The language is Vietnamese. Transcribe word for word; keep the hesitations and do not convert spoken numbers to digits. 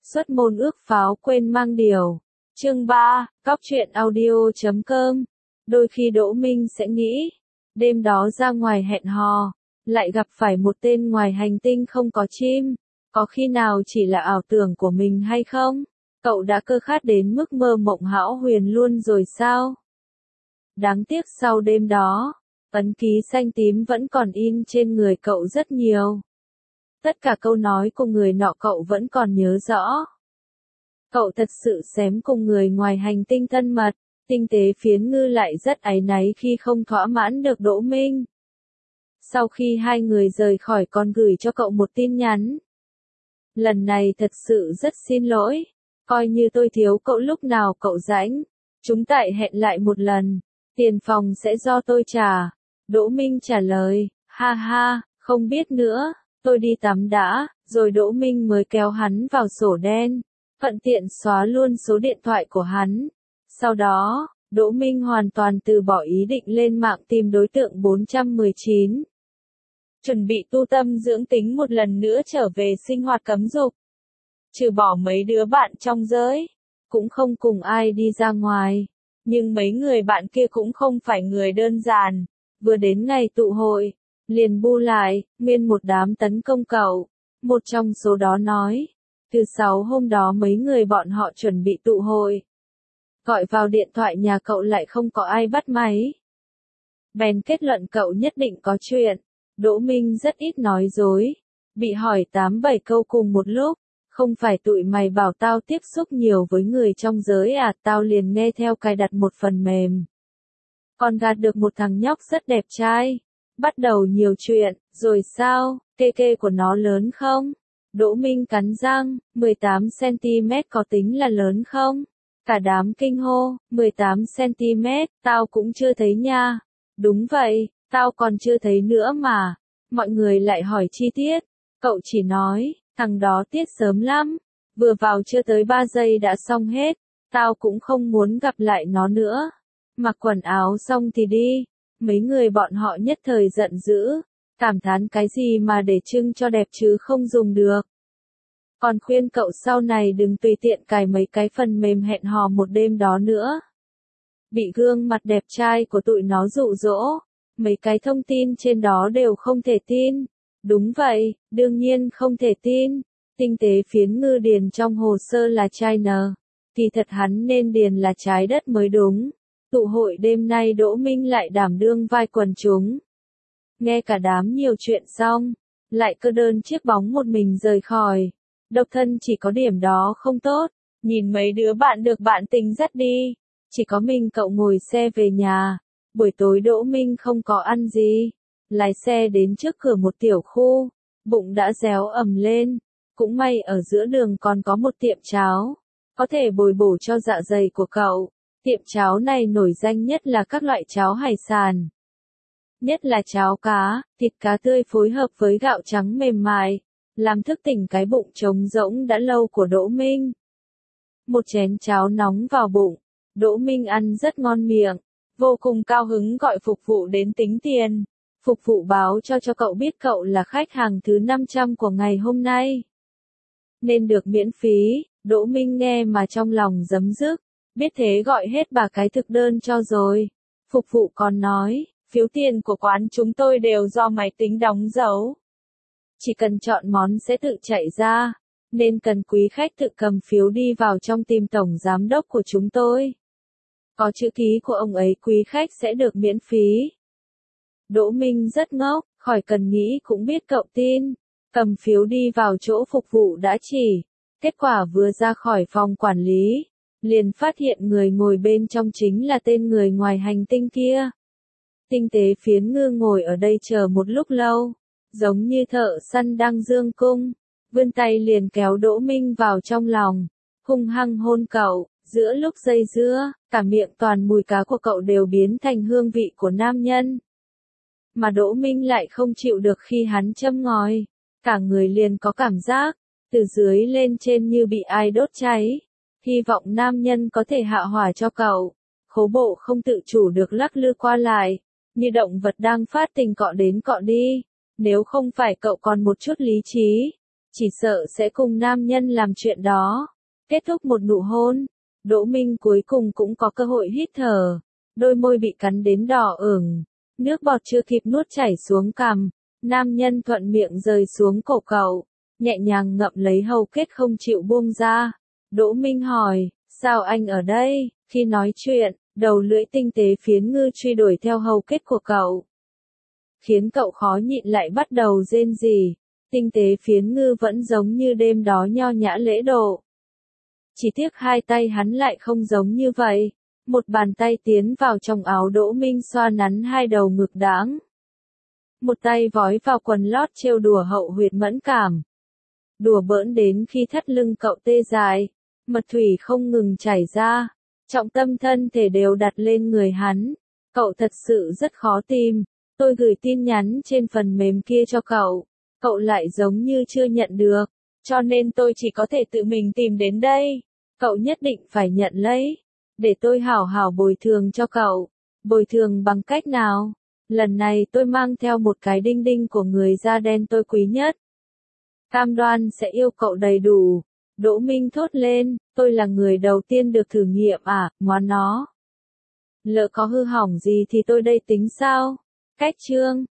Xuất môn ước pháo quên mang điều. Chương ba, cóc truyện audio chấm com. Đôi khi Đỗ Minh sẽ nghĩ, đêm đó ra ngoài hẹn hò, lại gặp phải một tên ngoài hành tinh không có chim, có khi nào chỉ là ảo tưởng của mình hay không? Cậu đã cơ khát đến mức mơ mộng hão huyền luôn rồi sao? Đáng tiếc sau đêm đó, ấn ký xanh tím vẫn còn in trên người cậu rất nhiều. Tất cả câu nói của người nọ cậu vẫn còn nhớ rõ. Cậu thật sự xém cùng người ngoài hành tinh thân mật, tinh tế phiến ngư lại rất áy náy khi không thỏa mãn được Đỗ Minh. Sau khi hai người rời khỏi còn gửi cho cậu một tin nhắn. Lần này thật sự rất xin lỗi, coi như tôi thiếu cậu lúc nào cậu rảnh, chúng tại hẹn lại một lần, tiền phòng sẽ do tôi trả. Đỗ Minh trả lời, ha ha, không biết nữa, tôi đi tắm đã, rồi Đỗ Minh mới kéo hắn vào sổ đen, thuận tiện xóa luôn số điện thoại của hắn. Sau đó, Đỗ Minh hoàn toàn từ bỏ ý định lên mạng tìm đối tượng bốn trăm mười chín. Chuẩn bị tu tâm dưỡng tính một lần nữa trở về sinh hoạt cấm dục. Trừ bỏ mấy đứa bạn trong giới, cũng không cùng ai đi ra ngoài. Nhưng mấy người bạn kia cũng không phải người đơn giản. Vừa đến ngày tụ hội, liền bu lại, nguyên một đám tấn công cậu. Một trong số đó nói, từ sáu hôm đó mấy người bọn họ chuẩn bị tụ hội. Gọi vào điện thoại nhà cậu lại không có ai bắt máy. Bèn kết luận cậu nhất định có chuyện. Đỗ Minh rất ít nói dối. Bị hỏi tám bảy câu cùng một lúc. Không phải tụi mày bảo tao tiếp xúc nhiều với người trong giới à, tao liền nghe theo cài đặt một phần mềm. Còn gạt được một thằng nhóc rất đẹp trai. Bắt đầu nhiều chuyện, rồi sao, kê kê của nó lớn không? Đỗ Minh cắn răng, mười tám xăng ti mét có tính là lớn không? Cả đám kinh hô, mười tám xăng ti mét, tao cũng chưa thấy nha. Đúng vậy, tao còn chưa thấy nữa mà. Mọi người lại hỏi chi tiết. Cậu chỉ nói, thằng đó tiết sớm lắm. Vừa vào chưa tới ba giây đã xong hết. Tao cũng không muốn gặp lại nó nữa. Mặc quần áo xong thì đi. Mấy người bọn họ nhất thời giận dữ. Cảm thán cái gì mà để trưng cho đẹp chứ không dùng được. Còn khuyên cậu sau này đừng tùy tiện cài mấy cái phần mềm hẹn hò một đêm đó nữa. Bị gương mặt đẹp trai của tụi nó dụ dỗ. Mấy cái thông tin trên đó đều không thể tin. Đúng vậy, đương nhiên không thể tin. Tinh tế phiến ngư điền trong hồ sơ là China. Thì thật hắn nên điền là trái đất mới đúng. Tụ hội đêm nay Đỗ Minh lại đảm đương vai quần chúng. Nghe cả đám nhiều chuyện xong, lại cơ đơn chiếc bóng một mình rời khỏi. Độc thân chỉ có điểm đó không tốt, nhìn mấy đứa bạn được bạn tình dắt đi, chỉ có mình cậu ngồi xe về nhà. Buổi tối Đỗ Minh không có ăn gì, lái xe đến trước cửa một tiểu khu, bụng đã réo ầm lên, cũng may ở giữa đường còn có một tiệm cháo, có thể bồi bổ cho dạ dày của cậu. Tiệm cháo này nổi danh nhất là các loại cháo hải sản. Nhất là cháo cá, thịt cá tươi phối hợp với gạo trắng mềm mại, làm thức tỉnh cái bụng trống rỗng đã lâu của Đỗ Minh. Một chén cháo nóng vào bụng, Đỗ Minh ăn rất ngon miệng, vô cùng cao hứng gọi phục vụ đến tính tiền. Phục vụ báo cho cho cậu biết cậu là khách hàng thứ năm trăm của ngày hôm nay. Nên được miễn phí, Đỗ Minh nghe mà trong lòng giấm dứt. Biết thế gọi hết bà cái thực đơn cho rồi. Phục vụ còn nói, phiếu tiền của quán chúng tôi đều do máy tính đóng dấu. Chỉ cần chọn món sẽ tự chạy ra, nên cần quý khách tự cầm phiếu đi vào trong tìm tổng giám đốc của chúng tôi. Có chữ ký của ông ấy quý khách sẽ được miễn phí. Đỗ Minh rất ngốc, khỏi cần nghĩ cũng biết cậu tin. Cầm phiếu đi vào chỗ phục vụ đã chỉ. Kết quả vừa ra khỏi phòng quản lý, liền phát hiện người ngồi bên trong chính là tên người ngoài hành tinh kia. Tinh tế phiến ngư ngồi ở đây chờ một lúc lâu, giống như thợ săn đang dương cung, vươn tay liền kéo Đỗ Minh vào trong lòng, hung hăng hôn cậu. Giữa lúc dây dưa, cả miệng toàn mùi cá của cậu đều biến thành hương vị của nam nhân. Mà Đỗ Minh lại không chịu được khi hắn châm ngòi, cả người liền có cảm giác, từ dưới lên trên như bị ai đốt cháy. Hy vọng nam nhân có thể hạ hỏa cho cậu. Khố bộ không tự chủ được lắc lư qua lại, như động vật đang phát tình cọ đến cọ đi. Nếu không phải cậu còn một chút lý trí, chỉ sợ sẽ cùng nam nhân làm chuyện đó. Kết thúc một nụ hôn, Đỗ Minh cuối cùng cũng có cơ hội hít thở, đôi môi bị cắn đến đỏ ửng, nước bọt chưa kịp nuốt chảy xuống cằm, nam nhân thuận miệng rơi xuống cổ cậu, nhẹ nhàng ngậm lấy hầu kết không chịu buông ra. Đỗ Minh hỏi, sao anh ở đây? Khi nói chuyện, đầu lưỡi tinh tế phiến ngư truy đuổi theo hầu kết của cậu, khiến cậu khó nhịn lại bắt đầu rên rỉ. Tinh tế phiến ngư vẫn giống như đêm đó nho nhã lễ độ. Chỉ tiếc hai tay hắn lại không giống như vậy. Một bàn tay tiến vào trong áo Đỗ Minh xoa nắn hai đầu ngực đãng. Một tay vói vào quần lót trêu đùa hậu huyệt mẫn cảm. Đùa bỡn đến khi thắt lưng cậu tê dại, mật thủy không ngừng chảy ra, trọng tâm thân thể đều đặt lên người hắn. Cậu thật sự rất khó tìm. Tôi gửi tin nhắn trên phần mềm kia cho cậu, cậu lại giống như chưa nhận được, cho nên tôi chỉ có thể tự mình tìm đến đây. Cậu nhất định phải nhận lấy, để tôi hảo hảo bồi thường cho cậu. Bồi thường bằng cách nào? Lần này tôi mang theo một cái đinh đinh của người da đen tôi quý nhất. Cam đoan sẽ yêu cậu đầy đủ. Đỗ Minh thốt lên, tôi là người đầu tiên được thử nghiệm à, ngoan nó. Lỡ có hư hỏng gì thì tôi đây tính sao? Cách chương